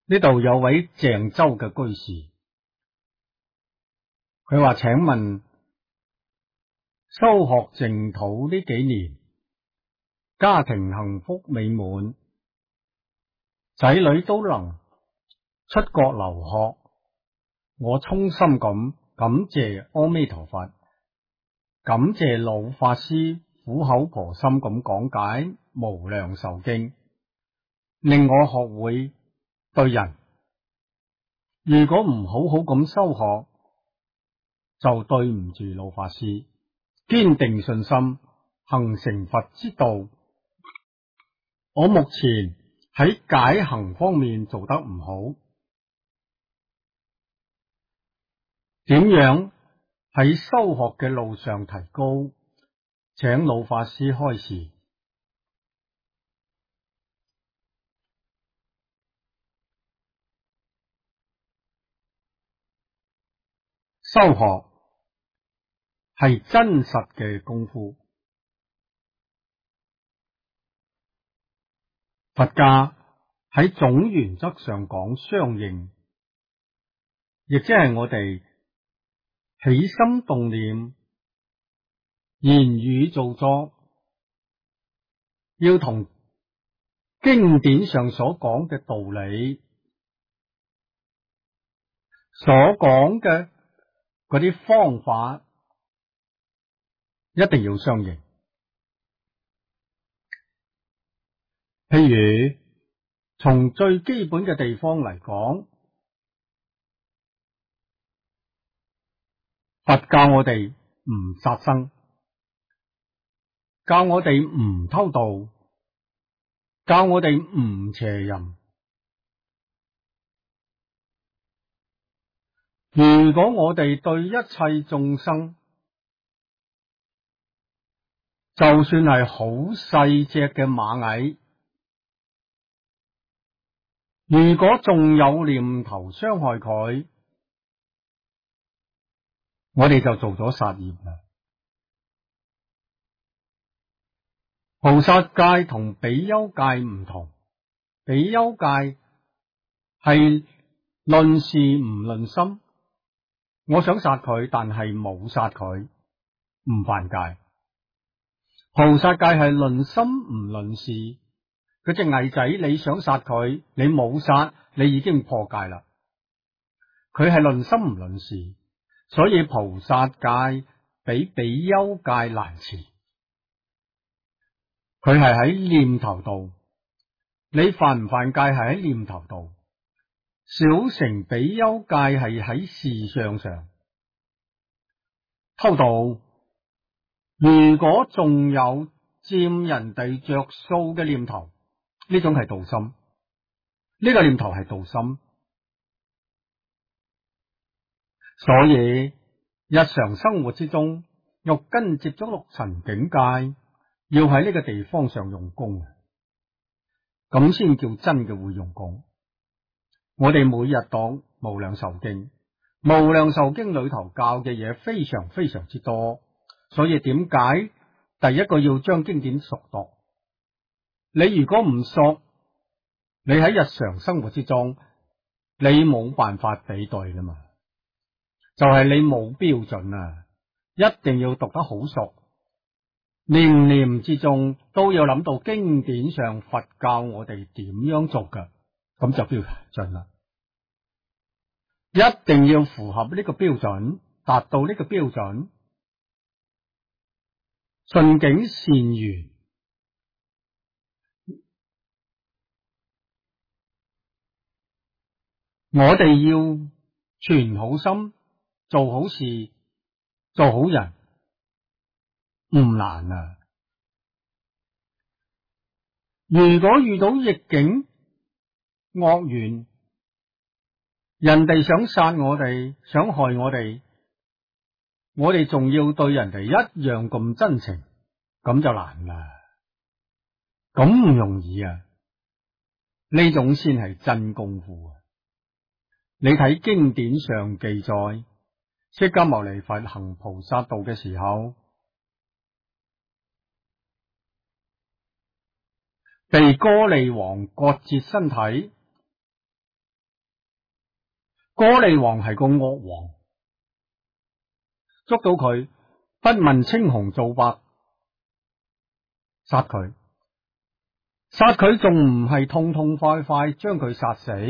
呢度有位鄭州嘅居士，佢話：請問修學淨土呢幾年，家庭幸福美滿，仔女都能出國留學，我衷心咁感謝阿彌陀佛，感謝老法師苦口婆心咁講解無量壽經，令我學會對人，如果唔好好咁修學，就對唔住老法師。堅定信心，行成佛之道。我目前喺解行方面做得唔好，點樣喺修學嘅路上提高？請老法師開示。修學係真實嘅功夫，佛家喺總原則上講相應，亦即係我哋起心動念、言語造作，要同經典上所講嘅道理、所講嘅嗰啲方法，一定要相應。譬如從最基本嘅地方嚟講，佛教我哋唔殺生，教我哋唔偷盜，教我哋唔邪淫。如果我哋對一切眾生，就算係好細隻嘅螞蟻，如果仲有念頭傷害佢，我哋就做咗殺業啦。菩薩戒同比丘戒唔同，比丘戒係論事唔論心，我想殺佢，但係冇殺佢，唔犯戒。菩薩戒係論心唔論事，嗰隻蟻仔你想殺佢，你冇殺，你已經破戒啦。佢係論心唔論事，所以菩薩戒比比丘戒難持。佢係喺念頭度，你犯唔犯戒係喺念頭度。小乘比丘戒係喺事相上。偷盜，如果仲有佔人哋着數嘅念頭，呢種係盜心，呢個念頭係盜心。所以日常生活之中，六根接觸六塵境界，要喺呢個地方上用功，咁先叫真嘅會用功。我哋每日讀無量壽經，無量壽經裏頭教嘅嘢非常非常之多，所以點解第一個要將經典熟讀？你如果唔熟，你喺日常生活之中，你冇辦法比對噶嘛，就係你冇標準啊！一定要讀得好熟，念念之中都要諗到經典上佛教我哋點樣做噶，咁就標準啦。一定要符合呢個標準，達到呢個標準，順境善緣。我哋要存好心，做好事，做好人，唔難啊！如果遇到逆境惡緣，人哋想殺我哋，想害我哋，我哋仲要對人哋一樣咁真情，咁就難啦，咁唔容易啊！呢種先係真功夫啊！你睇經典上記載，釋迦牟尼佛行菩薩道嘅時候，被歌利王割截身體， 歌利王係個惡王，捉到佢不問青紅皂白，殺佢。殺佢仲唔係痛痛快快將佢殺死，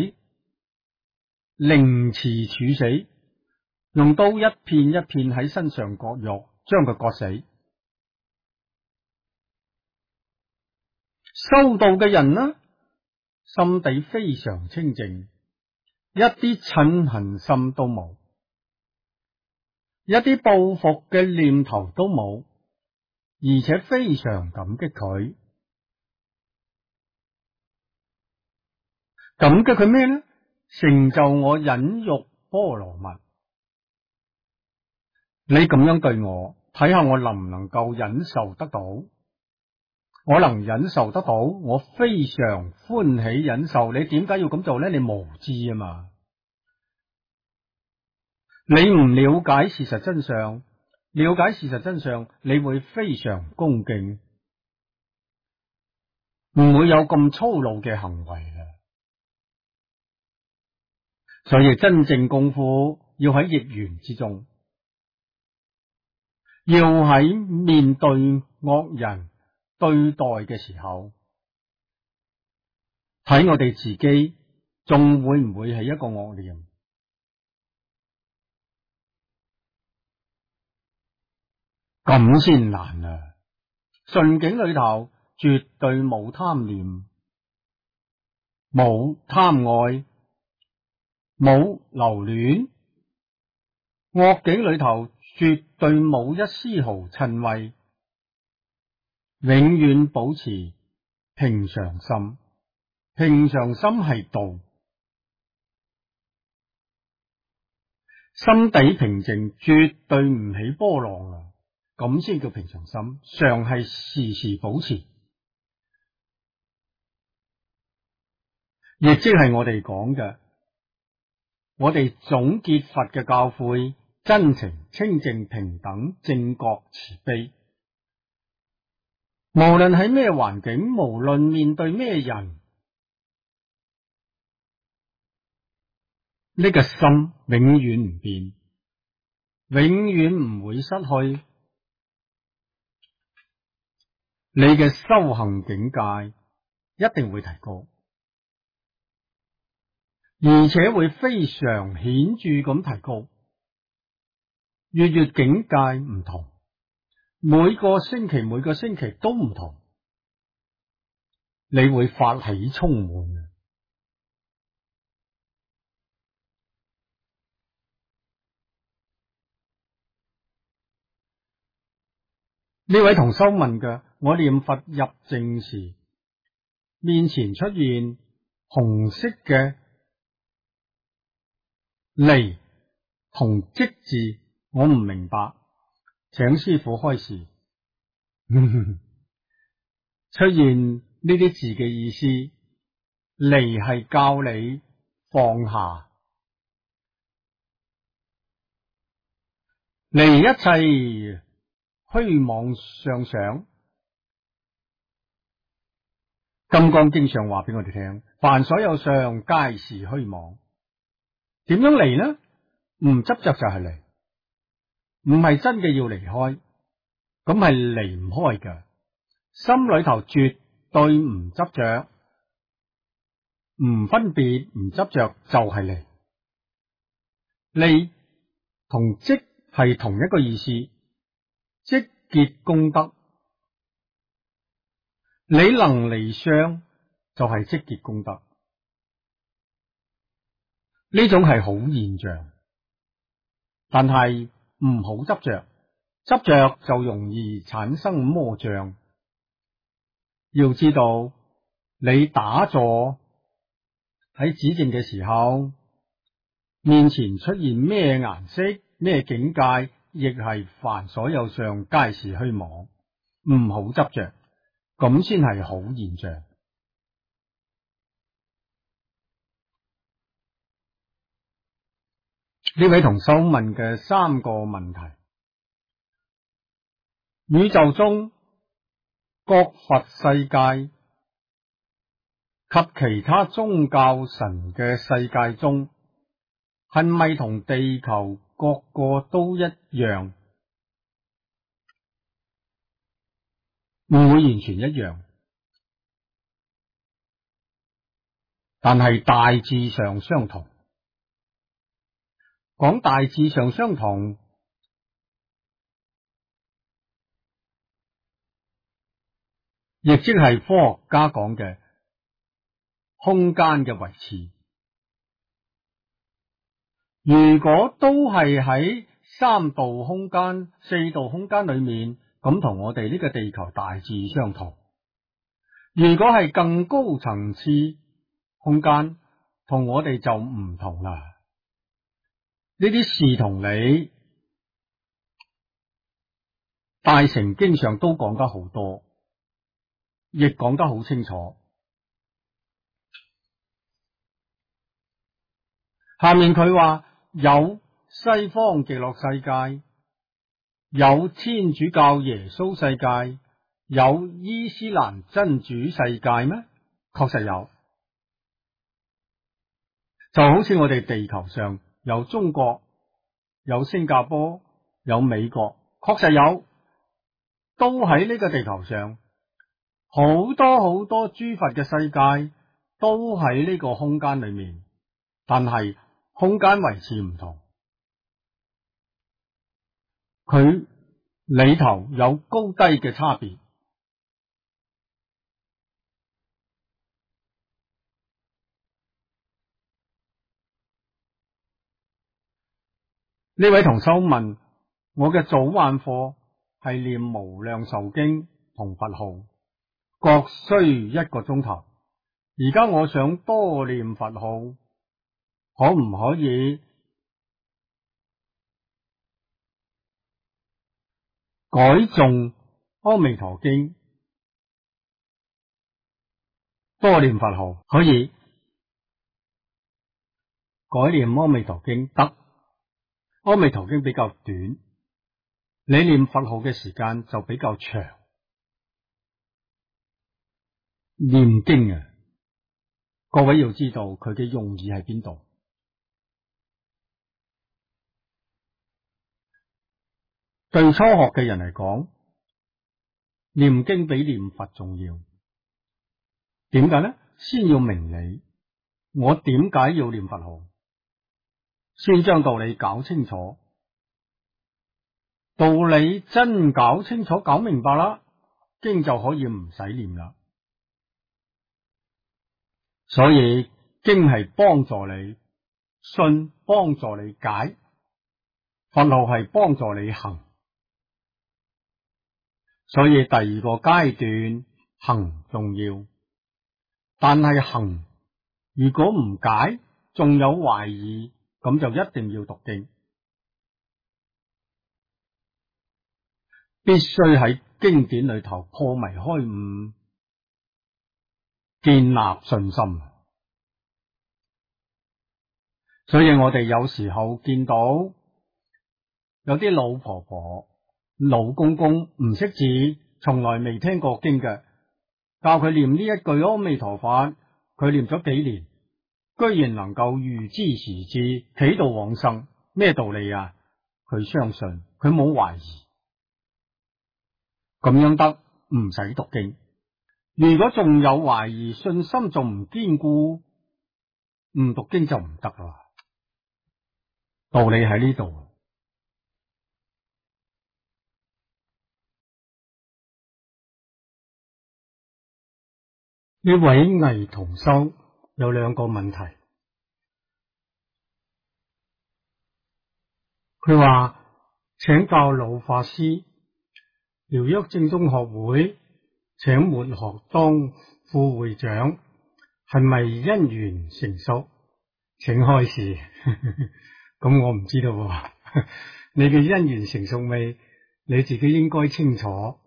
凌遲處死，用刀一片一片喺身上割肉，將佢割死。收到嘅人呢，心地非常清淨，一啲嗔恨心都冇，一啲報復嘅念頭都冇，而且非常感激佢。感激佢咩呢？成就我忍辱波羅蜜。你咁樣對我，睇下我能唔能夠忍受得到？我能忍受得到，我非常歡喜忍受。你點解要咁做呢？你無知啊嘛！你唔了解事實真相，了解事實真相，你會非常恭敬，唔會有咁粗魯嘅行為啦。所以真正功夫要喺逆緣之中，要喺面對惡人對待嘅時候，睇我哋自己仲會唔會係一個惡念？咁先難啊！順境裏頭絕對冇貪念，冇貪愛，冇留戀；惡境裏頭絕對冇一絲毫嗔恚，永遠保持平常心。平常心係道，心底平靜，絕對唔起波浪啊！咁先叫平常心，常係時時保持，亦即係我哋講嘅，我哋總結佛嘅教誨：真情、清淨、平等、正覺、慈悲。無論喺咩環境，無論面對咩人，呢個心永遠唔變，永遠唔會失去。你嘅修行境界一定會提高，而且會非常顯著咁提高。月月境界唔同，每個星期都唔同，你會發喜充滿。呢位同修問嘅，我念佛入靜時，面前出現紅色嘅離同積字，我唔明白，請師父開示。出現呢啲字嘅意思，離係教你放下，離一切虛妄相想。金剛經上話俾我哋聽，凡所有相，皆是虛妄。點樣離呢？唔執着就係離，唔係真嘅要離開，咁係離唔開嘅。心裏頭絕對唔執着，唔分別，唔執着就係離。離同積係同一個意思，積結功德。你能離相就係積結功德，呢種係好現象，但係唔好執着，執着就容易產生魔障。要知道，你打坐喺止靜嘅時候，面前出現咩顏色、咩境界，亦係凡所有相，皆是虛妄，唔好執着，咁先係好現象。呢位同修問嘅3個問題：宇宙中各佛世界及其他宗教神嘅世界中， 係咪同地球各個都一樣？唔會完全一樣，但係大致上相同。講大致上相同，亦即係科學家講嘅空間嘅維持。如果都係喺3度空間、4度空間裏面，咁同我哋呢個地球大致相同。如果係更高層次空間，同我哋就唔同啦。呢啲事同理，大乘經上都講得好多，亦講得好清楚。下面佢話有西方極樂世界，有天主教耶穌世界，有伊斯蘭真主世界咩？確實有，就好似我哋地球上有中國、有新加坡、有美國，確實有，都喺呢個地球上，好多好多諸佛嘅世界都喺呢個空間裏面，但係空間維持唔同，佢裏頭有高低嘅差別。呢位同修問：我嘅早晚課係念無量壽經同佛號，各需1個鐘頭。而家我想多念佛號，可唔可以改誦阿彌陀經？多念佛號可以改念阿彌陀經得。阿彌陀經比較短，你念佛號嘅時間就比較長。念經啊，各位要知道佢嘅用意喺邊度。對初學嘅人嚟講，念經比念佛重要。點解呢？先要明理，我點解要念佛號？先將道理搞清楚，道理真搞清楚、搞明白啦，經就可以唔使念啦。所以經係幫助你信，幫助你解，佛號係幫助你行。所以第2個階段行重要，但係行如果唔解，仲有懷疑，咁就一定要讀經，必須喺經典裏頭破迷開悟，建立信心。所以我哋有時候見到有啲老婆婆、老公公唔識字，從來未聽過經嘅，教佢念呢一句阿彌陀佛，佢念咗幾年，居然能夠預知時至，企到往生，咩道理啊？佢相信，佢冇懷疑，咁樣得，唔使讀經。如果仲有懷疑，信心仲唔堅固，唔讀經就唔得啦。道理喺呢度。呢位倪同修有2個問題，佢話請教老法師，療癒正宗學會請末學當副會長，係咪因緣成熟？請開示。咁我唔知道喎，你嘅因緣成熟未？你自己應該清楚。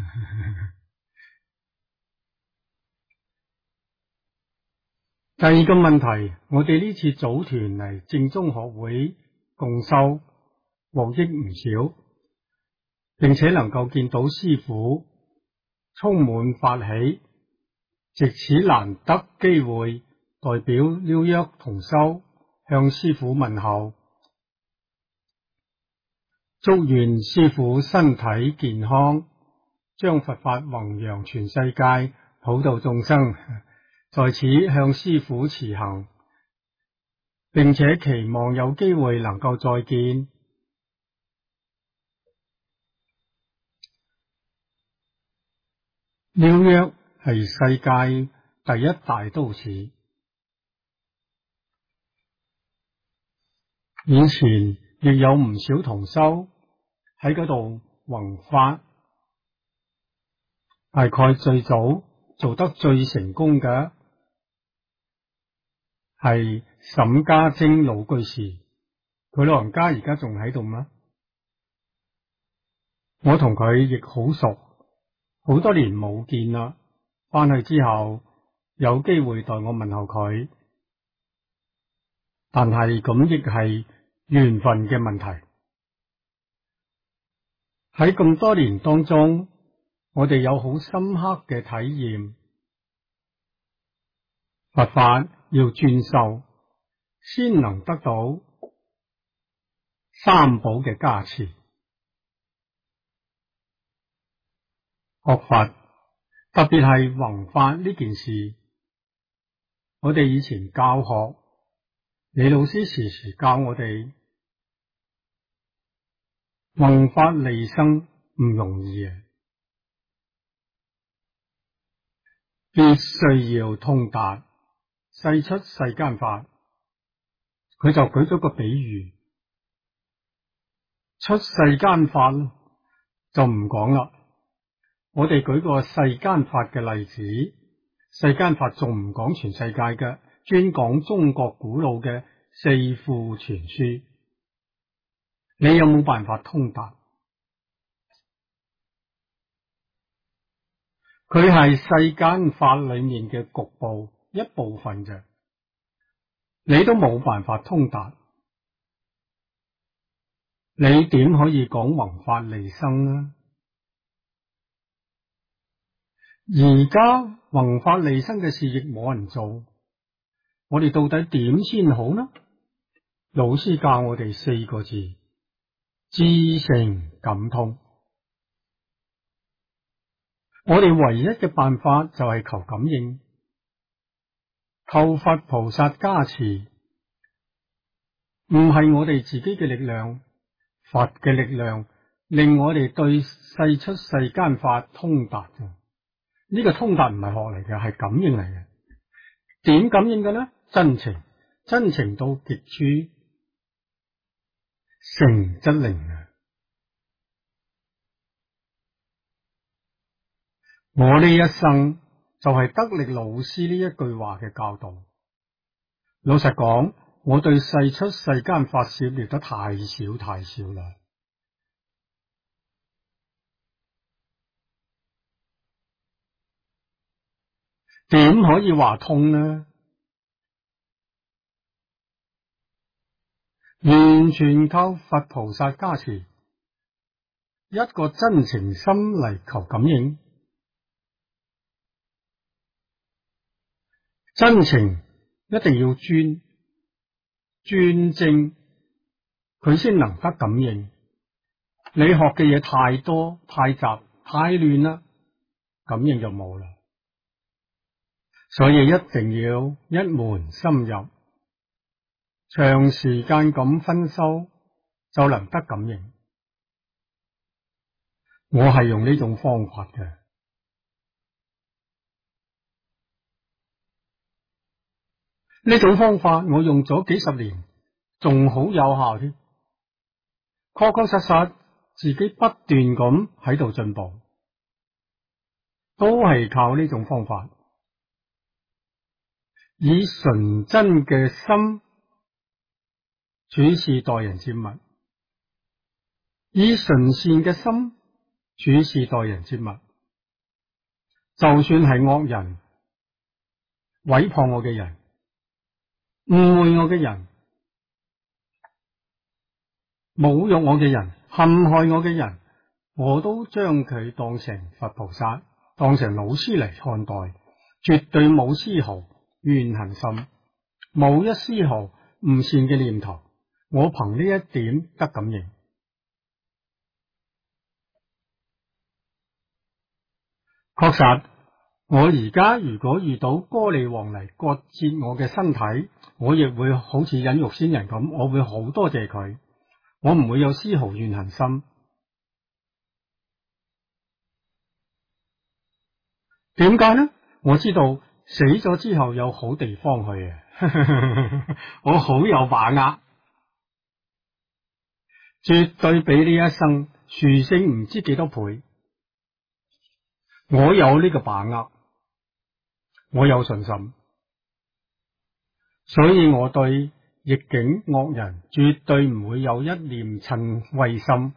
第2個問題，我哋呢次組團嚟正宗學會共修，獲益唔少，並且能夠見到師父，充滿法喜，藉此難得機會，代表療癒同修向師父問候，祝願師父身體健康，將佛法弘揚全世界，普度眾生。在此向師父辭行，並且期望有機會能夠再見。紐約係世界第一大都市，以前亦有唔少同修喺嗰度弘法。大概最早做得最成功嘅係沈家晶老居士，佢老人家而家仲喺度嗎？我同佢亦好熟，好多年冇見啦。翻去之後有機會代我問候佢，但係咁亦係緣分嘅問題。喺咁多年當中，我哋有好深刻嘅體驗，佛法要專修，先能得到三寶嘅加持。學佛，特別係弘法呢件事，我哋以前教學，李老師時時教我哋，弘法利生唔容易啊，必須要通達世出世間法。佢就舉咗個比喻，出世間法就唔講啦。我哋舉個世間法嘅例子，世間法仲唔講全世界嘅，專講中國古老嘅四庫全書。你有冇辦法通達？佢係世間法裏面嘅局部一部分啫，你都冇辦法通達，你點可以講弘法利生呢？而家弘法利生嘅事亦冇人做，我哋到底點先好呢？老師教我哋四個字：知誠感通。我哋唯一嘅辦法就係求感應，求佛菩薩加持，唔係我哋自己嘅力量，佛嘅力量令我哋對世出世間法通達嘅。呢個通達唔係學嚟嘅，係感應嚟嘅。點感應嘅呢？真情，真情到極處，誠則靈啊！我呢一生就係得力老師呢一句話嘅教導。老實講，我對世出世間法涉獵得太少太少啦。點可以話通呢？完全靠佛菩薩加持，一個真情心嚟求感應。真情一定要專正，佢先能得感應。你學嘅嘢太多太雜太亂啦，感應就冇啦。所以一定要一門深入，長時間咁分修，就能得感應。我係用呢種方法嘅。呢種方法我用咗幾十年，仲好有效添。確確實實自己不斷咁喺度進步，都係靠呢種方法。以純真嘅心處事待人接物，以純善嘅心處事待人接物。就算係惡人、毀謗我嘅人、誤會我嘅人、侮辱我嘅人、陷害我嘅人，我都將佢當成佛菩薩，當成老師嚟看待，絕對冇絲毫怨恨心，冇一絲毫唔善嘅念頭，我憑呢一點得感應。確實，我而家如果遇到歌利王嚟割截我嘅身體，我亦會好似忍辱仙人咁，我會好多謝佢，我唔會有絲毫怨恨心。點解呢？我知道死咗之後有好地方去啊！我好有把握，絕對比呢一生殊勝唔知幾多倍。我有呢個把握，我有信心，所以我對逆境惡人絕對唔會有一念嗔恚心。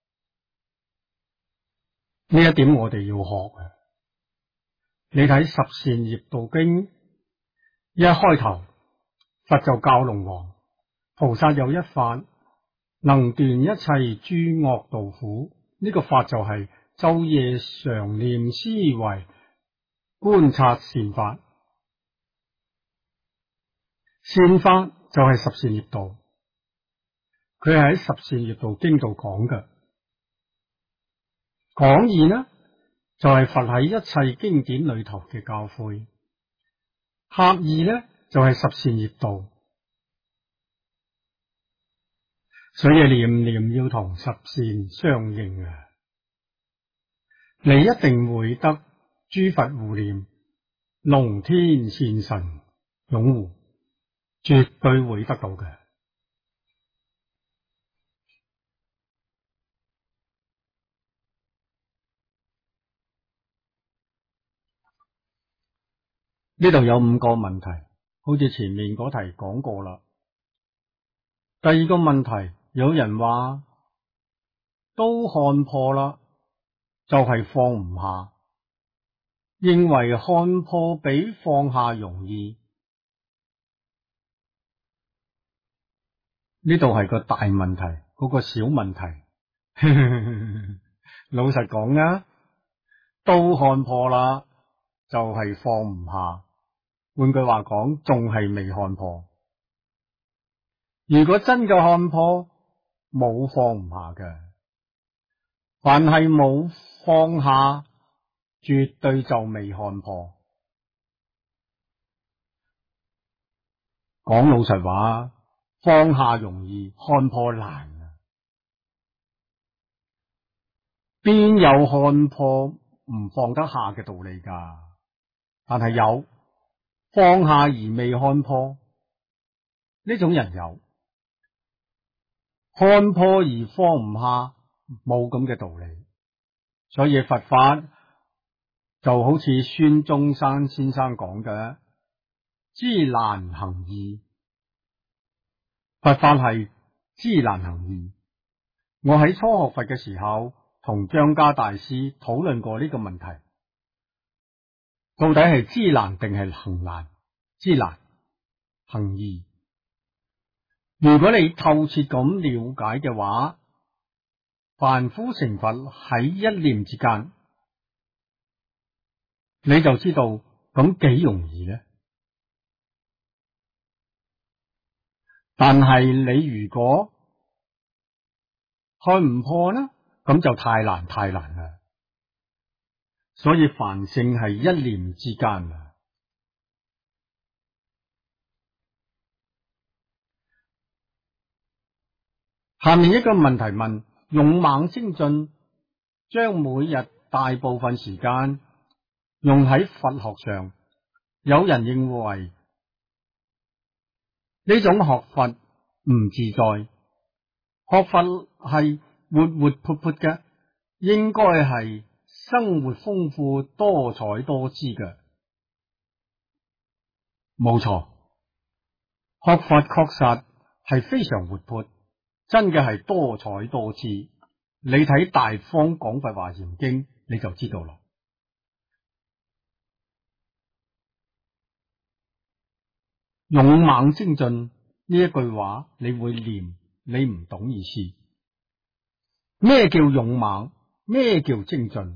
呢一點我哋要學啊！你睇《十善業道經》，一開頭佛就教龍王，菩薩有一法，能斷一切諸惡道苦。呢個法就係晝夜常念思維觀察善法。善法就係十善業道，佢係喺《十善業道經》度講嘅。講義呢，就係佛喺一切經典裏頭嘅教誨，合義呢，就係十善業道，所以念念要同十善相應啊！你一定會得諸佛護念，龍天善神擁護，絕對會得到嘅。呢度有5個問題，好似前面嗰題講過啦。第二個問題，有人話都看破啦，就係放唔下，認為看破比放下容易。呢度係個大問題，嗰個小問題。老實講啊，都看破啦，就係放唔下。換句話講，仲係未看破。如果真嘅看破，冇放唔下嘅。凡係冇放下，絕對就未看破。講老實話，放下容易，看破難啊！邊有看破唔放得下嘅道理㗎？但係有放下而未看破，呢種人有。看破而放唔下，冇咁嘅道理。所以佛法就好似孫中山先生講嘅，知難行易。佛法係知難行易。我喺初學佛嘅時候，同張家大師討論過呢個問題，到底係知難定係行難？知難行易。如果你透徹咁了解嘅話，凡夫成佛喺一念之間，你就知道咁幾容易呢？但係你如果看唔破呢，咁就太難啦。所以凡聖係一念之間啊。下面一個問題問：勇猛精進將每日大部分時間用喺佛學上，有人認為呢種學佛唔自在，學佛係活活潑潑嘅，應該係生活豐富多彩多姿嘅。冇錯，學佛確實係非常活潑，真嘅係多彩多姿。你睇《大方廣佛華嚴經》你就知道啦。勇猛精進呢一句話你會念，你唔懂意思。咩叫勇猛？咩叫精進？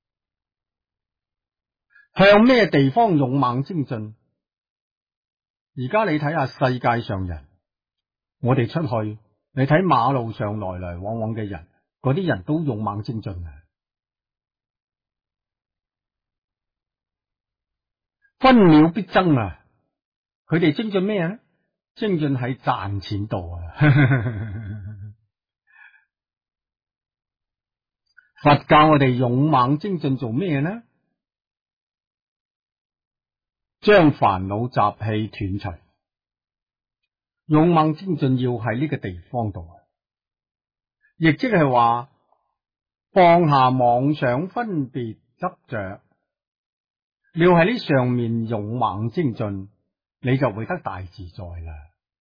向咩地方勇猛精進？ 而家你睇下世界上人，我哋出去，你睇馬路上來來往往嘅人，嗰啲人都勇猛精進啊，分秒必爭啊！佢哋精進咩咧？精進喺賺錢度啊！佛教我哋勇猛精進做咩呢？將煩惱習氣斷除。勇猛精進要喺呢個地方度，亦即係話放下妄想分別執着，你要喺呢上面勇猛精進，你就會得大自在啦。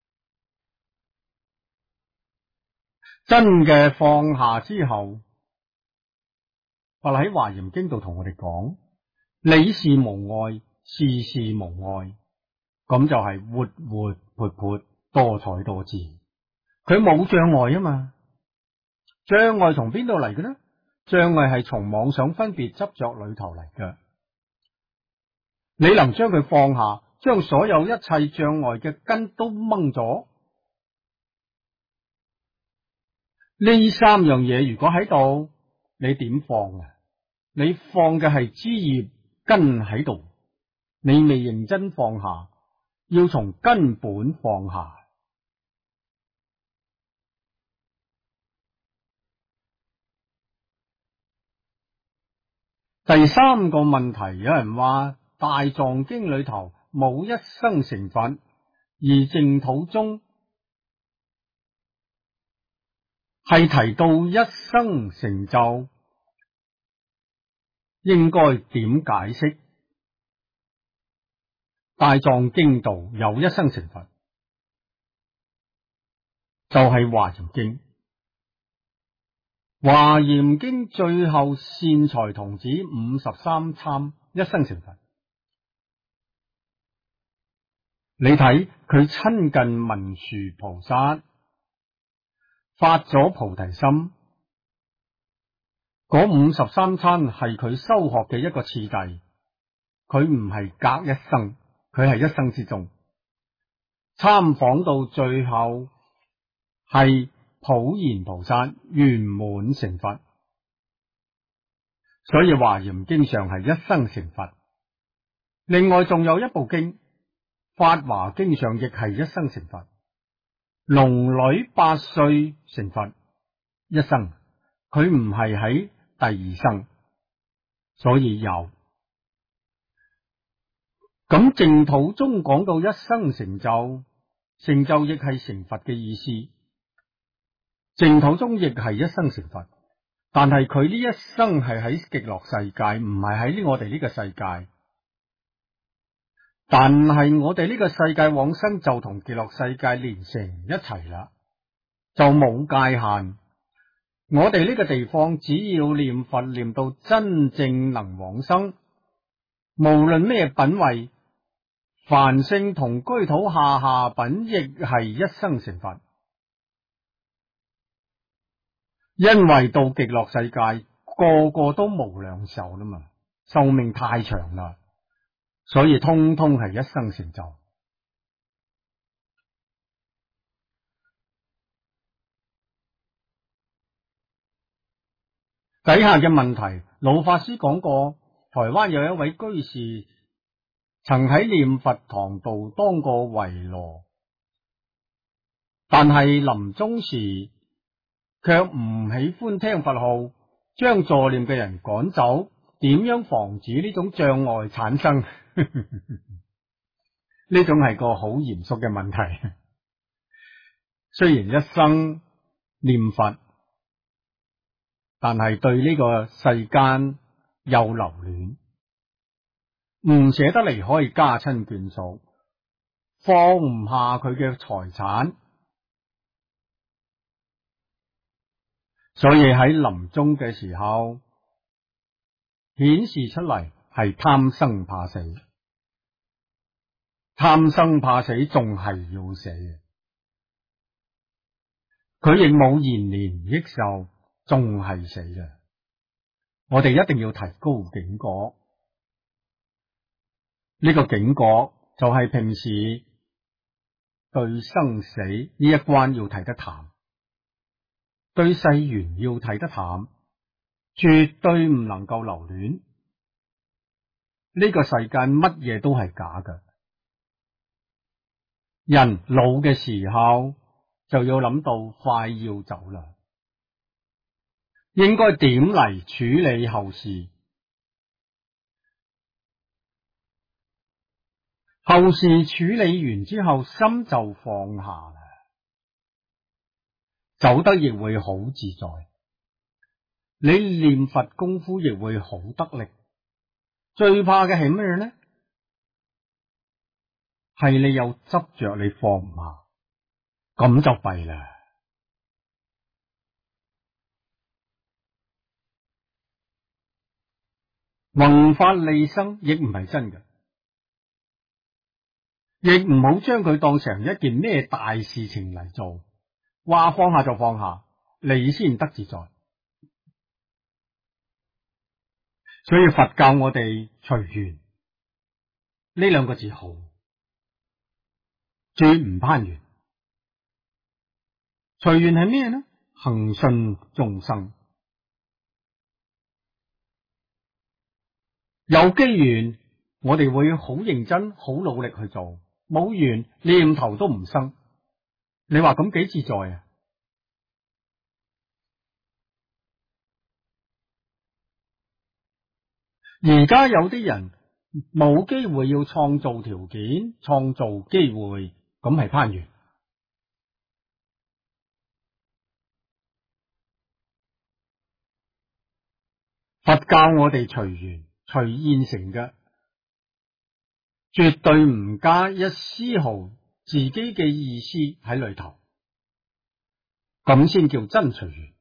真嘅放下之後，佛喺華嚴經度同我哋講，理事無礙，事事無礙，咁就係活活潑潑，多彩多姿。佢冇障礙啊嘛，障礙從邊度嚟嘅呢？障礙係從妄想分別執着裏頭嚟嘅。你能將佢放下，將所有一切障礙嘅根都掹咗，呢三樣嘢如果喺度，你點放啊？你放嘅係枝葉根喺度，你未認真放下，要從根本放下。第三個問題，有人話大藏經裏頭冇一生成佛，而淨土中係提到一生成就，應該點解釋？大藏經度有一生成佛，就係華嚴經。華嚴經最後善財童子53參一生成佛，你睇佢親近文殊菩薩，發咗菩提心，嗰53參係佢修學嘅一個次第，佢唔係隔一生，佢係一生之中參訪到最後係普賢菩薩圓滿成佛，所以華嚴經上係一生成佛。另外仲有一部經法華經上亦係一生成佛，龍女8歲成佛一生，佢唔係喺第二生，所以有。咁淨土中講到一生成就，成就亦係成佛嘅意思。淨土中亦係一生成佛，但係佢呢一生係喺極樂世界，唔係喺我哋呢個世界。但係我哋呢個世界往生就同極樂世界連成一齊啦，就冇界限。我哋呢個地方只要念佛念到真正能往生，無論咩品位，凡聖同居土下品亦係一生成佛。因為到極樂世界個個都無量壽啦嘛，壽命太長啦，所以通通係一生成就。底下嘅問題，老法師講過，台灣有一位居士曾喺念佛堂度當過維羅，但係臨終時卻唔喜歡聽佛號，將助念嘅人趕走。點樣防止呢種障礙產生？呢種係個好嚴肅嘅問題。雖然一生念佛，但係對呢個世間又留戀，唔捨得離開家親眷屬，放唔下佢嘅財產。所以喺臨終嘅時候，顯示出嚟係貪生怕死，貪生怕死仲係要死嘅。佢亦冇延年益壽，仲係死嘅。我哋一定要提高警覺，呢個警覺就係平時對生死呢一關要睇得淡，對世緣要睇得淡，絕對唔能夠留戀。呢個世界乜嘢都係假㗎。人老嘅時候就要諗到快要走啦，應該點嚟處理後事？後事處理完之後，心就放下啦，走得亦會好自在。你念佛功夫亦會好得力。最怕嘅係咩呢？係你有執着，你放唔下，咁就弊啦。宏法利生亦唔係真嘅。亦唔好將佢當成一件咩大事情嚟做，話放下就放下，你先得自在。所以佛教我哋隨緣呢兩個字好，絕唔攀緣。隨緣係咩呢？恆順眾生，有機緣我哋會好認真、好努力去做。冇緣念頭都唔生，你話咁幾自在啊？而家有啲人冇機會要創造條件、創造機會，咁係攀緣。佛教我哋隨緣隨現成嘅，絕對唔加一絲毫自己嘅意思喺裏頭，咁先叫真隨緣。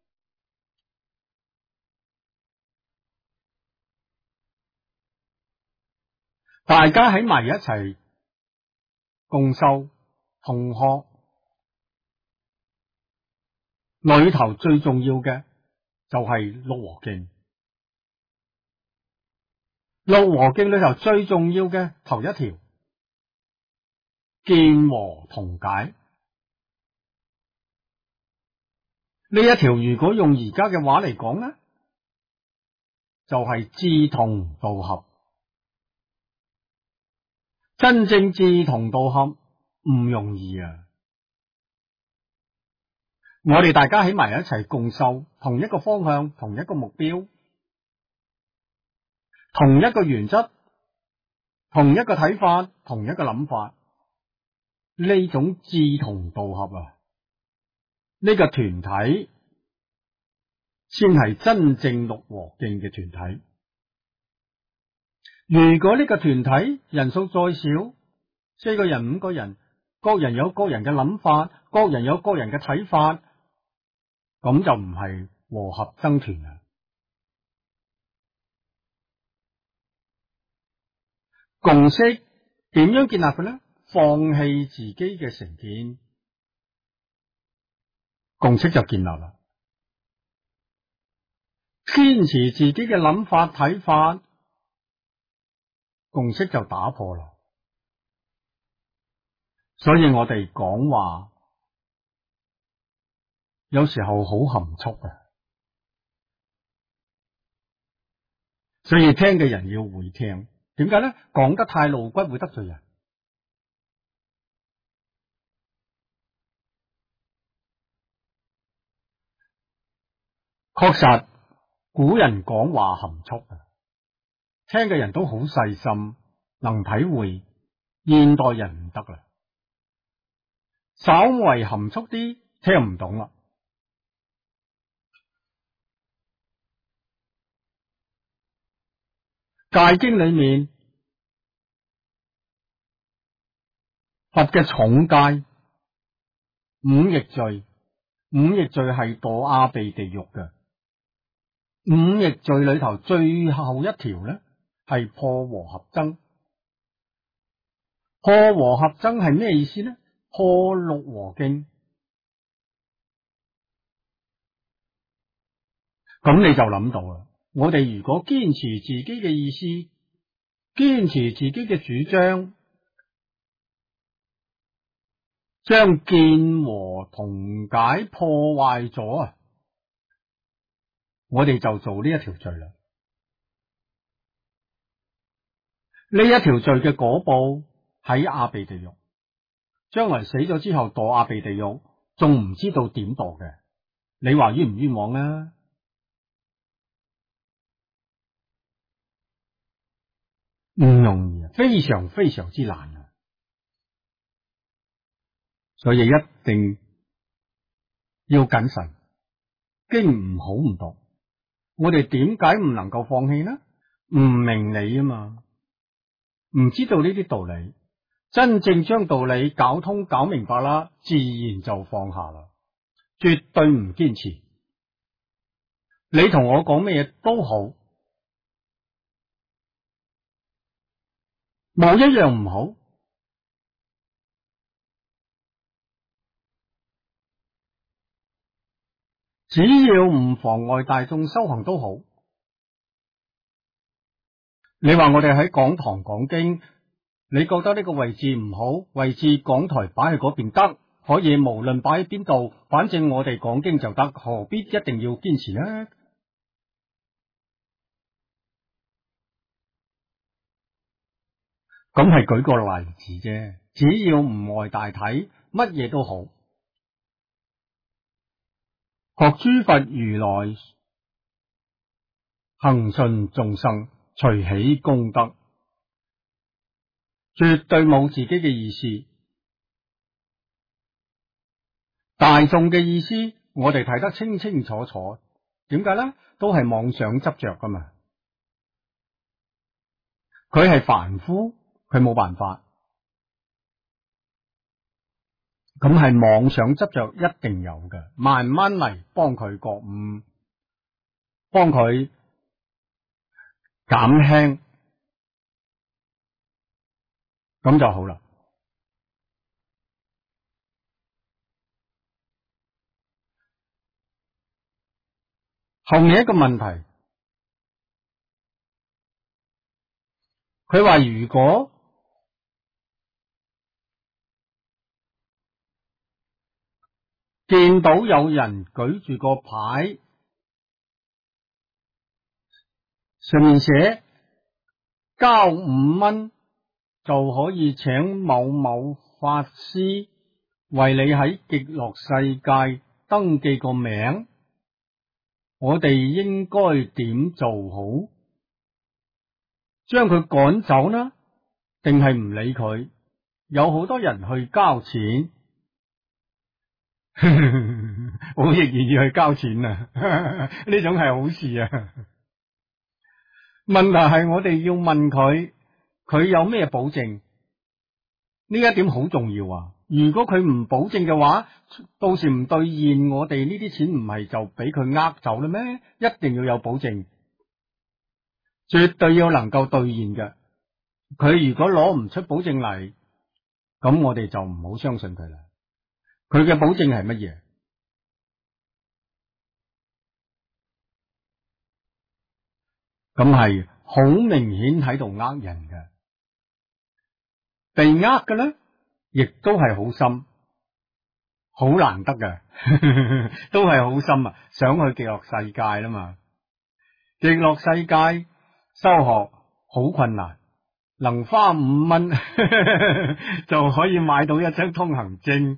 大家喺埋一齊共修同學，裏頭最重要嘅就係六和敬。六和敬裏頭最重要嘅頭一條，見和同解。呢一條如果用而家嘅話嚟講呢，就係志同道合。真正志同道合唔容易啊！我哋大家喺埋一齊共修，同一個方向，同一個目標，同一個原則，同一個睇法，同一個諗法，呢種志同道合啊，呢個團體先係真正六和敬嘅團體。如果呢個團體人數再少，4個人、5個人，各人有各人嘅諗法，各人有各人嘅睇法，咁就唔係和合僧團啦。共識點樣建立嘅呢？放棄自己嘅成見，共識就建立啦。堅持自己嘅諗法睇法，共識就打破啦。所以我哋講話有時候好含蓄啊，所以聽嘅人要會聽。點解呢？講得太露骨會得罪人。確實，古人講話含蓄啊，聽嘅人都好細心，能體會。現代人唔得啦，稍為含蓄啲，聽唔懂啦。戒經裏面，佛嘅重戒五逆罪，五逆罪係墮阿鼻地獄嘅。五逆罪裏頭最後一條呢，係破和合僧。破和合僧係咩意思呢？破六和敬。咁你就諗到啦，我哋如果堅持自己嘅意思，堅持自己嘅主張， 將見和同解破壞咗啊，我哋就做呢一條罪啦。呢一條罪嘅果報喺阿鼻地獄，將來死咗之後墮阿鼻地獄，仲唔知道點墮嘅，你話冤唔冤枉啊？唔容易啊，非常非常之難啊！所以一定要謹慎，經唔好唔讀。我哋點解唔能夠放棄呢？唔明理啊嘛，唔知道呢啲道理，真正將道理搞通搞明白啦，自然就放下啦，絕對唔堅持。你同我講咩嘢都好，冇一樣唔好，只要唔妨礙大眾修行都好。你話我哋喺講堂講經，你覺得呢個位置唔好，位置講台擺喺嗰邊得，可以無論擺喺邊度，反正我哋講經就得，何必一定要堅持呢？咁係舉個例子啫，只要唔礙大體，乜嘢都好。學諸佛如來，恒順眾生，隨喜功德，絕對冇自己嘅意思。大眾嘅意思，我哋睇得清清楚楚。點解呢？都係妄想執着噶嘛。佢係凡夫，佢冇辦法。咁係妄想執着一定有嘅，慢慢嚟幫佢覺悟，幫佢減輕，咁就好啦。後面一個問題，佢話如果見到有人舉住個牌，上面寫交5蚊就可以請某某法師為你喺極樂世界登記個名，我哋應該點做好？將佢趕走呢？定係唔理佢？有好多人去交錢。我亦願意去交錢啊！呢種係好事啊。問題係我哋要問佢，佢有咩保證？呢一點好重要啊！如果佢唔保證嘅話，到時唔兌現，我哋呢啲錢唔係就俾佢呃走啦咩？一定要有保證，絕對要能夠兌現嘅。佢如果攞唔出保證嚟，咁我哋就唔好相信佢啦。佢嘅保證係乜嘢？咁係好明顯喺度呃人嘅，被呃嘅咧，亦都係好深，好難得嘅，都係好深啊！想去極樂世界啦嘛，極樂世界修學好困難，能花5蚊就可以買到一張通行證。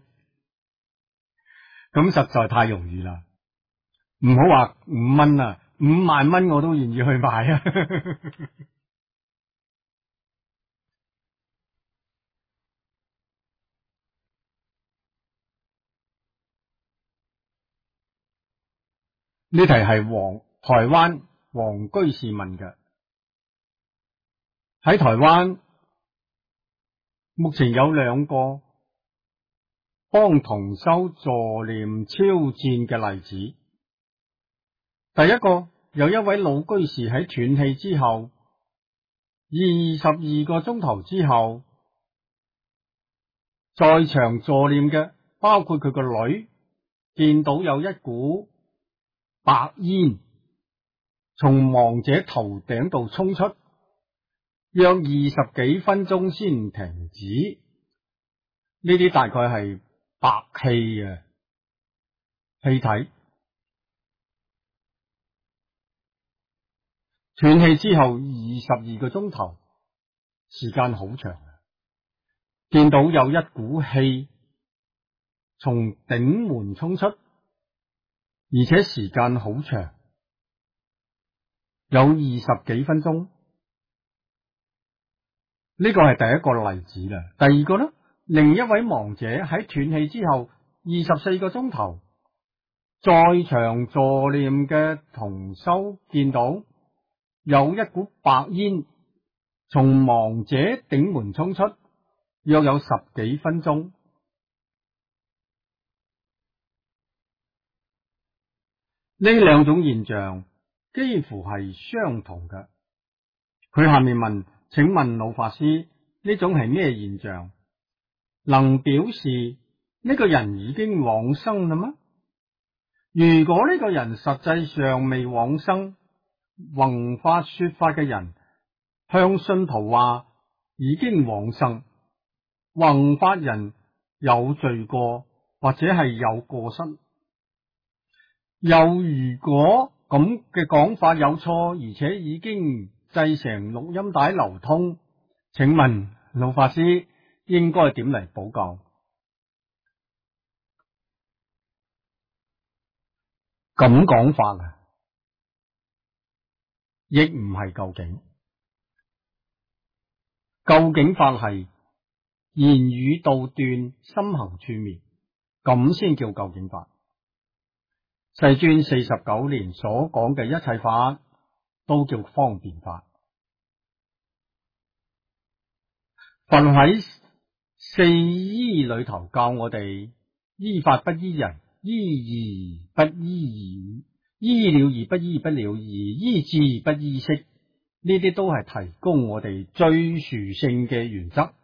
咁實在太容易啦，唔好話5蚊啊，5萬蚊我都願意去買啊！呢題係台灣黃居士問嘅。喺台灣目前有2個幫同修助念超薦嘅例子。第一個，有一位老居士喺斷氣之後22個鐘頭之後，在場助念嘅包括佢個女，見到有一股白煙從亡者頭頂度衝出，約20幾分鐘先停止。呢啲大概係白氣嘅氣體。斷氣之後22個鐘頭，時間好長，見到有一股氣從頂門衝出，而且時間好長，有20幾分鐘。呢個係第一個例子啦。第二個呢，另一位亡者喺斷氣之後24個鐘頭，在場助念嘅同修見到有一股白煙從亡者頂門衝出，約有10幾分鐘。呢兩種現象幾乎係相同嘅。佢下面問，請問老法師，呢種係咩現象？能表示呢個人已經往生啦嗎？如果呢個人實際上未往生，弘法說法嘅人向信徒話已經往生，弘法人有罪過或者係有過失，又如果咁嘅講法有錯，而且已經製成錄音帶流通，請問老法師應該點嚟補救？咁講法啊，亦唔係究竟。究竟法係言語道斷，心行處滅，咁先叫究竟法。世尊49年所講嘅一切法都叫方便法。佛喺四依裏頭教我哋依法不依人，依義不依義，依了義不依不了義，依智不依識，呢啲都係提供我哋最殊勝嘅原則。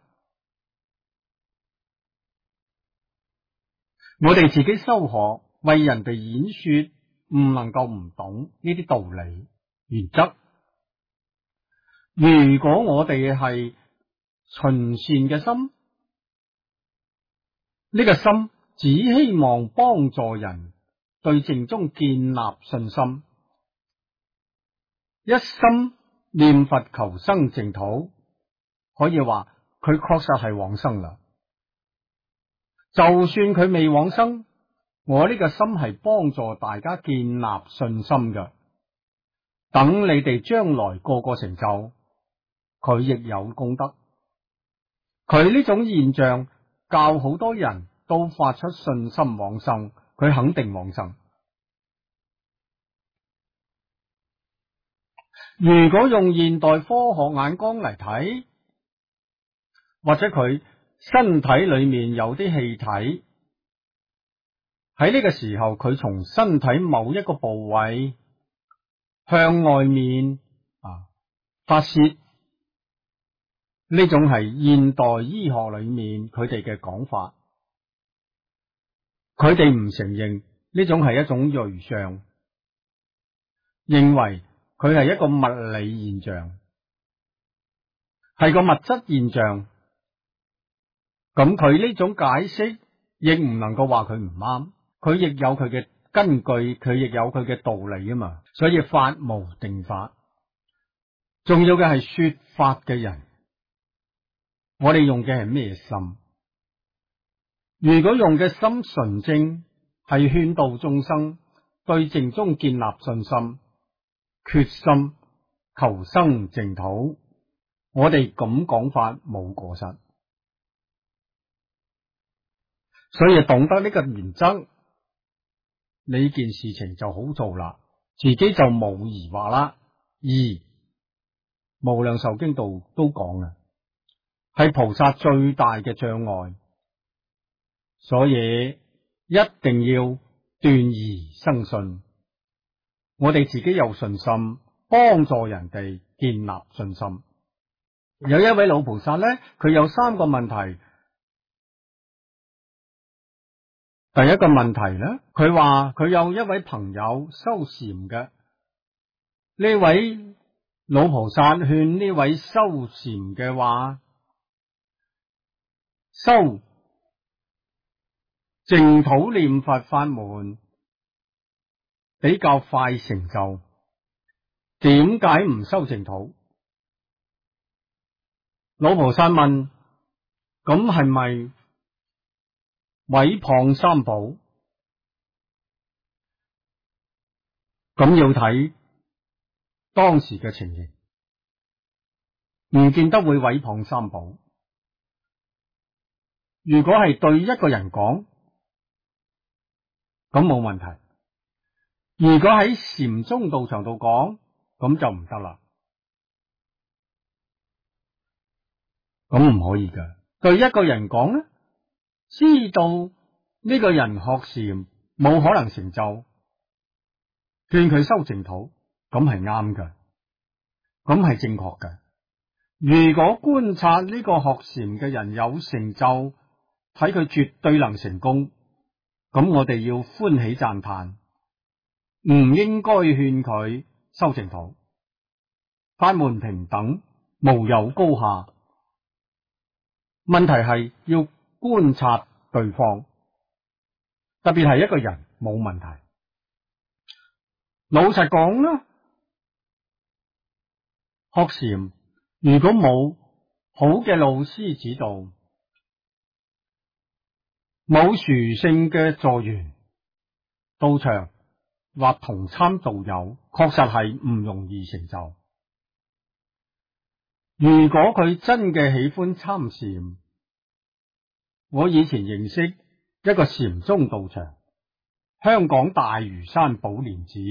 我哋自己修學，為人哋演說，唔能夠唔懂呢啲道理原則。如果我哋係純善嘅心，呢個心只希望幫助人對正宗建立信心，一心念佛求生淨土，可以話佢確實係往生啦。就算佢未往生，我呢個心係幫助大家建立信心嘅，等你哋將來個個成就，佢亦有功德。佢呢種現象教好多人都發出信心往生，佢肯定往生。如果用現代科學眼光嚟睇，或者佢身體裏面有啲氣體，喺呢個時候佢從身體某一個部位向外面發泄，呢種係現代醫學裏面佢哋嘅講法，佢哋唔承認呢種係一種瑞相，認為佢係一個物理現象，係個物質現象。咁佢呢種解釋亦唔能夠話佢唔啱，佢亦有佢嘅根據，佢亦有佢嘅道理啊嘛。所以法無定法，重要嘅係說法嘅人，我哋用嘅係咩心？如果用嘅心純正，係勸導眾生對正宗建立信心，決心求生淨土，我哋咁講法冇過失。所以懂得呢個原則，呢件事情就好做啦，自己就冇疑惑啦。而無量壽經度都講嘅係菩薩最大嘅障礙，所以一定要斷疑生信。我哋自己有信心，幫助人哋建立信心。有一位老菩薩咧，佢有3個問題。第一個問題咧，佢話佢有一位朋友修禪嘅，呢位老菩薩勸呢位修禪嘅話，修淨土念佛法門比較快成就，點解唔修淨土？老菩薩問：咁係咪毀謗三寶？咁要睇當時嘅情形，唔見得會毀謗三寶。如果係對一個人講，咁冇問題。如果喺禪宗道場度講，咁就唔得啦。咁唔可以㗎。對一個人講咧，知道呢個人學禪冇可能成就，勸佢修淨土，咁係啱㗎，咁係正確㗎。如果觀察呢個學禪嘅人有成就，睇佢絕對能成功，咁我哋要歡喜讚嘆，唔應該勸佢修淨土。法門平等，無有高下。問題係要觀察對方，特別係一個人冇問題。老實講啦，學禪如果冇好嘅老師指導，冇殊勝嘅助緣，道場或同參道友，確實係唔容易成就。如果佢真嘅喜歡參禪，我以前認識一個禪宗道場，香港大嶼山寶蓮寺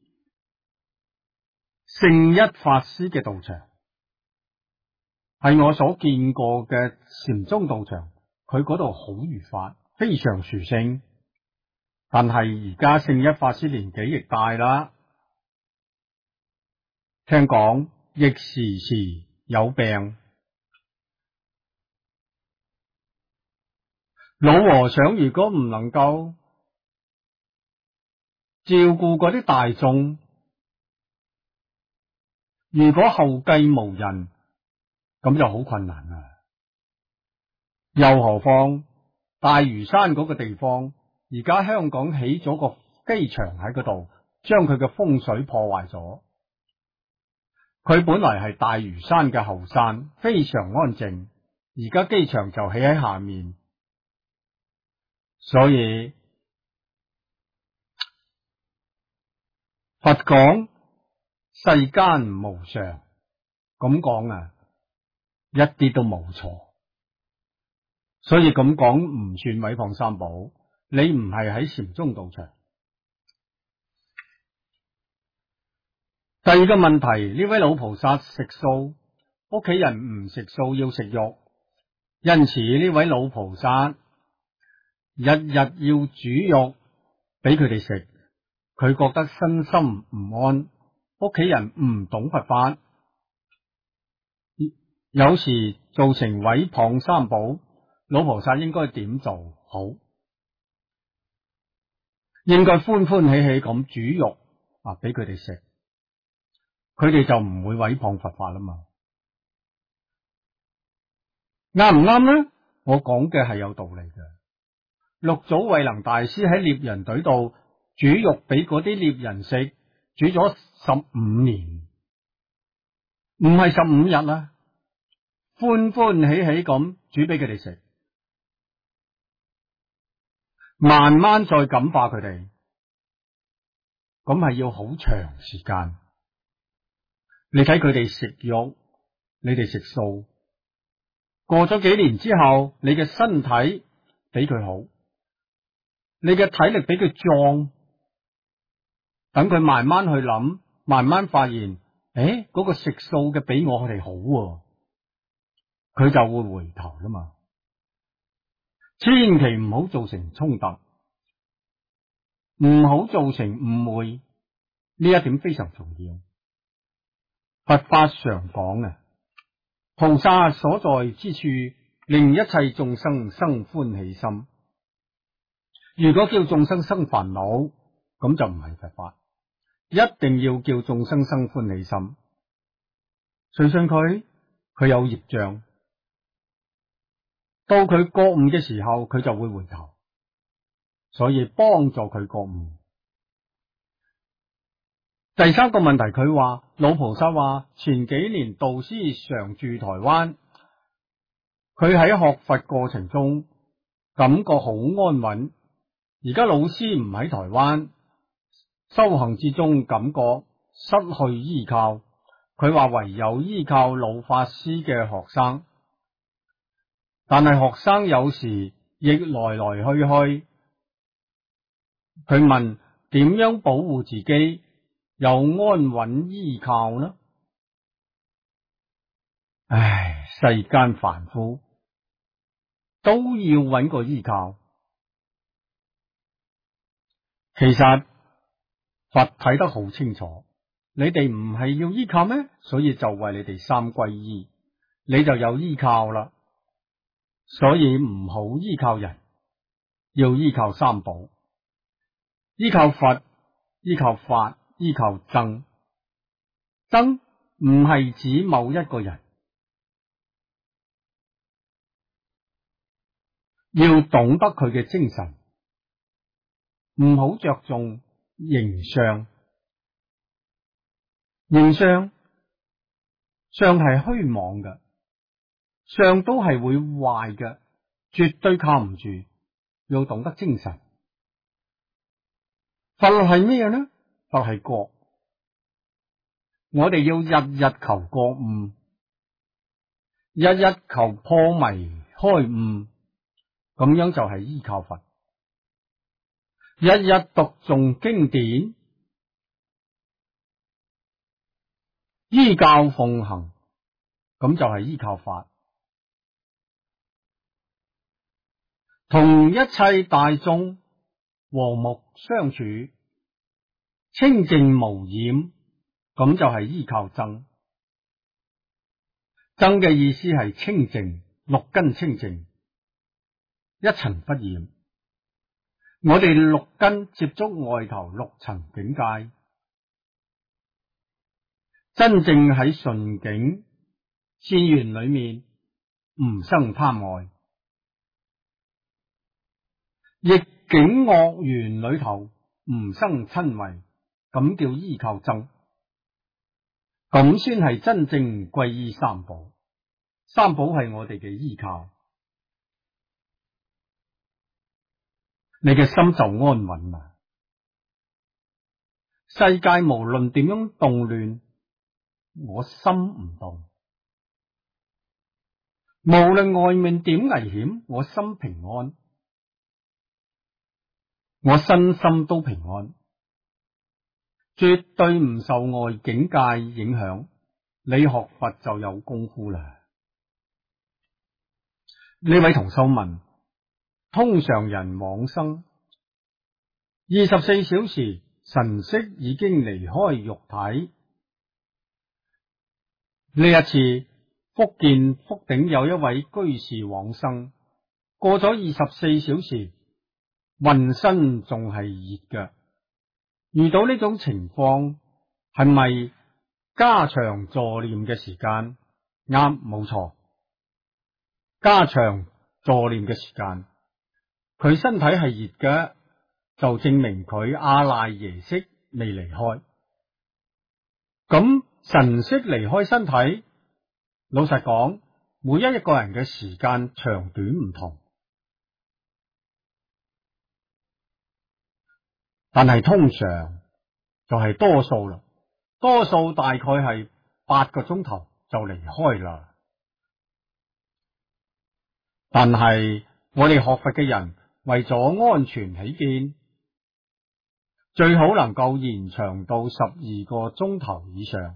聖一法師嘅道場，係我所見過嘅禪宗道場，佢嗰度好如法，非常殊勝。但係而家聖一法師年紀亦大啦，聽講亦時時有病。老和尚如果唔能夠照顧嗰啲大眾，如果後繼無人，咁就好困難啦。又何況大嶼山嗰個地方，而家香港起咗個機場喺嗰度，將佢嘅風水破壞咗。佢本來係大嶼山嘅後山，非常安靜，而家機場就起喺下面，所以佛講世間無常，咁講啊，一啲都冇錯。所以咁講唔算毀謗三寶，你唔係喺禪宗道場。第二個問題，呢位老菩薩食素，屋企人唔食素要食肉，因此呢位老菩薩日日要煮肉俾佢哋食，佢覺得身心唔安，屋企人唔懂佛法，有時造成毀謗三寶。老菩薩應該點做好？應該歡歡喜喜咁煮肉俾佢哋食，佢哋就唔會毀謗佛法啦嘛。啱唔啱呢？我講嘅係有道理嘅。六祖慧能大師喺獵人隊度煮肉俾嗰啲獵人食，煮咗15年，唔係15日啦，歡歡喜喜咁煮俾佢哋食。慢慢再感化佢哋，咁係要好長時間。你睇佢哋食肉，你哋食素，過咗幾年之後，你嘅身體比佢好，你嘅體力比佢壯，等佢慢慢去諗，慢慢發現，嗰個食素嘅比我哋好喎，佢就會回頭啦嘛。千祈唔好造成衝突，唔好造成誤會，呢一點非常重要。佛法常講啊，菩薩所在之處，令一切眾生生歡喜心。如果叫眾生生煩惱，咁就唔係佛法。一定要叫眾生生歡喜心。隨順佢，佢有業障。到佢覺悟嘅時候，佢就會回頭。 所以幫助佢覺悟。第三個問題，佢話老菩薩話前幾年導師常駐台灣，佢喺學佛過程中感覺好安穩。而家老師唔喺台灣，修行之中感覺失去依靠，佢話唯有依靠老法師嘅學生，但係學生有時亦來來去去。佢問點樣保護自己有安穩依靠呢？唉，世間凡夫都要揾個依靠。其實佛睇得好清楚，你哋唔係要依靠咩？所以就為你哋三皈依，你就有依靠啦。所以唔好依靠人，要依靠三寶，依靠佛，依靠法，依靠僧。僧唔係指某一個人，要懂得佢嘅精神，唔好着重形象。形象係虛妄嘅，相都係會壞嘅，絕對靠唔住。要懂得精神。佛係咩呢？佛係覺。我哋要日日求覺悟，日日求破迷開悟，咁樣就係依靠佛。日日讀誦經典，依教奉行，咁就係依靠法。同一切大眾和睦相處，清淨無染，咁就係依靠僧。僧嘅意思係清淨，六根清淨，一塵不染。我哋六根接觸外頭六塵境界，真正喺順境自然裏面唔生貪愛，逆境惡緣裏頭唔生瞋恚，咁叫依靠僧。咁先係真正皈依三寶。三寶係我哋嘅依靠，你嘅心就安穩啦。世界無論點樣動亂，我心唔動；無論外面點危險，我心平安，我身心都平安，絕對唔受外境界影響。你學佛就有功夫啦。呢位同修問，通常人往生24小時，神識已經離開肉體。呢一次福建福鼎有一位居士往生，過咗24小時，渾身仲係熱嘅。遇到呢種情況，係咪加長助念嘅時間？啱，冇錯。加長助念嘅時間，佢身體係熱嘅，就證明佢阿賴耶識未離開。咁神識離開身體，老實講，每一個人嘅時間長短唔同，但係通常就係多數啦，多數大概係8個鐘頭就離開啦。但係我哋學佛嘅人為咗安全起見，最好能夠延長到12個鐘頭以上，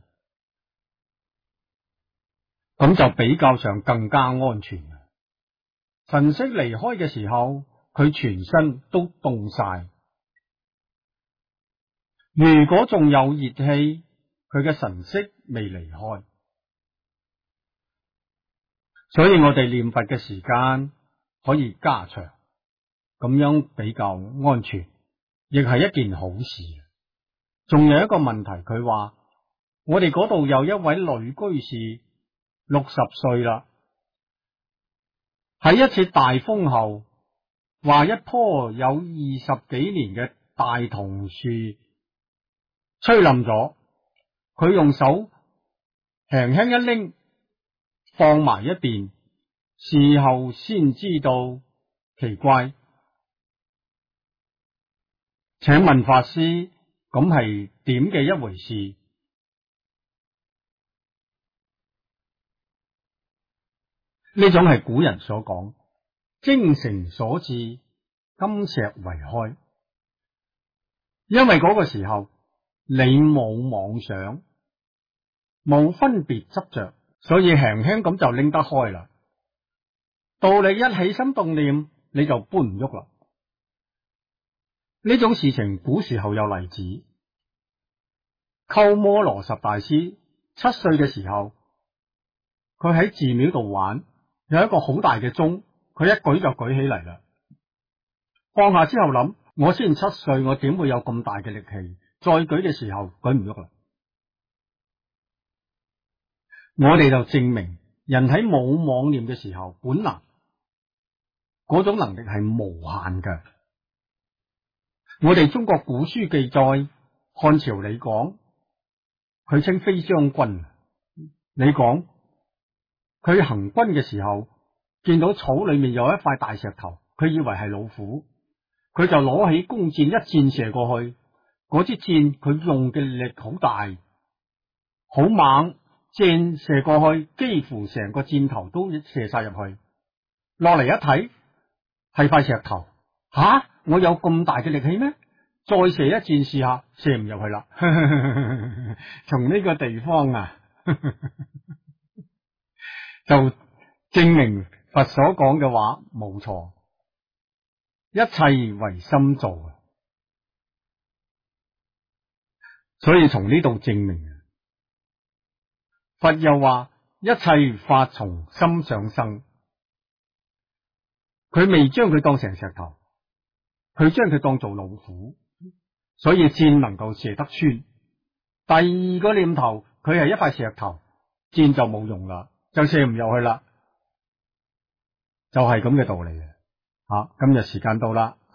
咁就比較上更加安全。神識離開嘅時候，佢全身都凍晒。如果仲有熱氣，佢嘅神識未離開。所以我哋念佛嘅時間可以加長，咁樣比較安全，亦係一件好事。仲有一個問題，佢話我哋嗰度有一位女居士60歲啦，喺一次大風後， 話一棵有20幾年嘅大桐樹吹冧咗，佢用手輕輕一拎，放埋一邊，事後先知道，奇怪。請問法師，咁係點嘅一回事？呢種係古人所講，精誠所至，金石為開。因為嗰個時候你冇妄想，冇分別執着，所以輕輕咁就拎得開啦。到你一起心動念，你就搬唔喐啦。呢種事情古時候有例子。鳩摩羅什大師7歲嘅時候，佢喺寺廟度玩，有一個好大嘅鐘，佢一舉就舉起嚟啦。放下之後諗，我先7歲，我點會有咁大嘅力氣？再舉嘅時候舉唔喐啦。我哋就證明，人喺冇妄念嘅時候，本能嗰種能力係無限嘅。我哋中國古書記載，漢朝李廣，佢稱飛將軍。李廣佢行軍嘅時候，見到草裏面有一塊大石頭，佢以為係老虎，佢就攞起弓箭一箭射過去。嗰支箭佢用嘅力好大，好猛，箭射過去，幾乎成個箭頭都射晒入去。落嚟一睇，係塊石頭。吓！我有咁大嘅力氣咩？再射一箭試下，射唔入去啦。從呢個地方啊，就證明佛所講嘅話冇錯，一切唯心造。所以從呢度證明，佛又話一切法從心上生，佢未將佢當成石頭，佢將佢當做老虎，所以箭能夠射得穿。第二個念頭，佢係一塊石頭，箭就冇用啦，就射唔入去啦，就係咁嘅道理啊！今日時間到啦。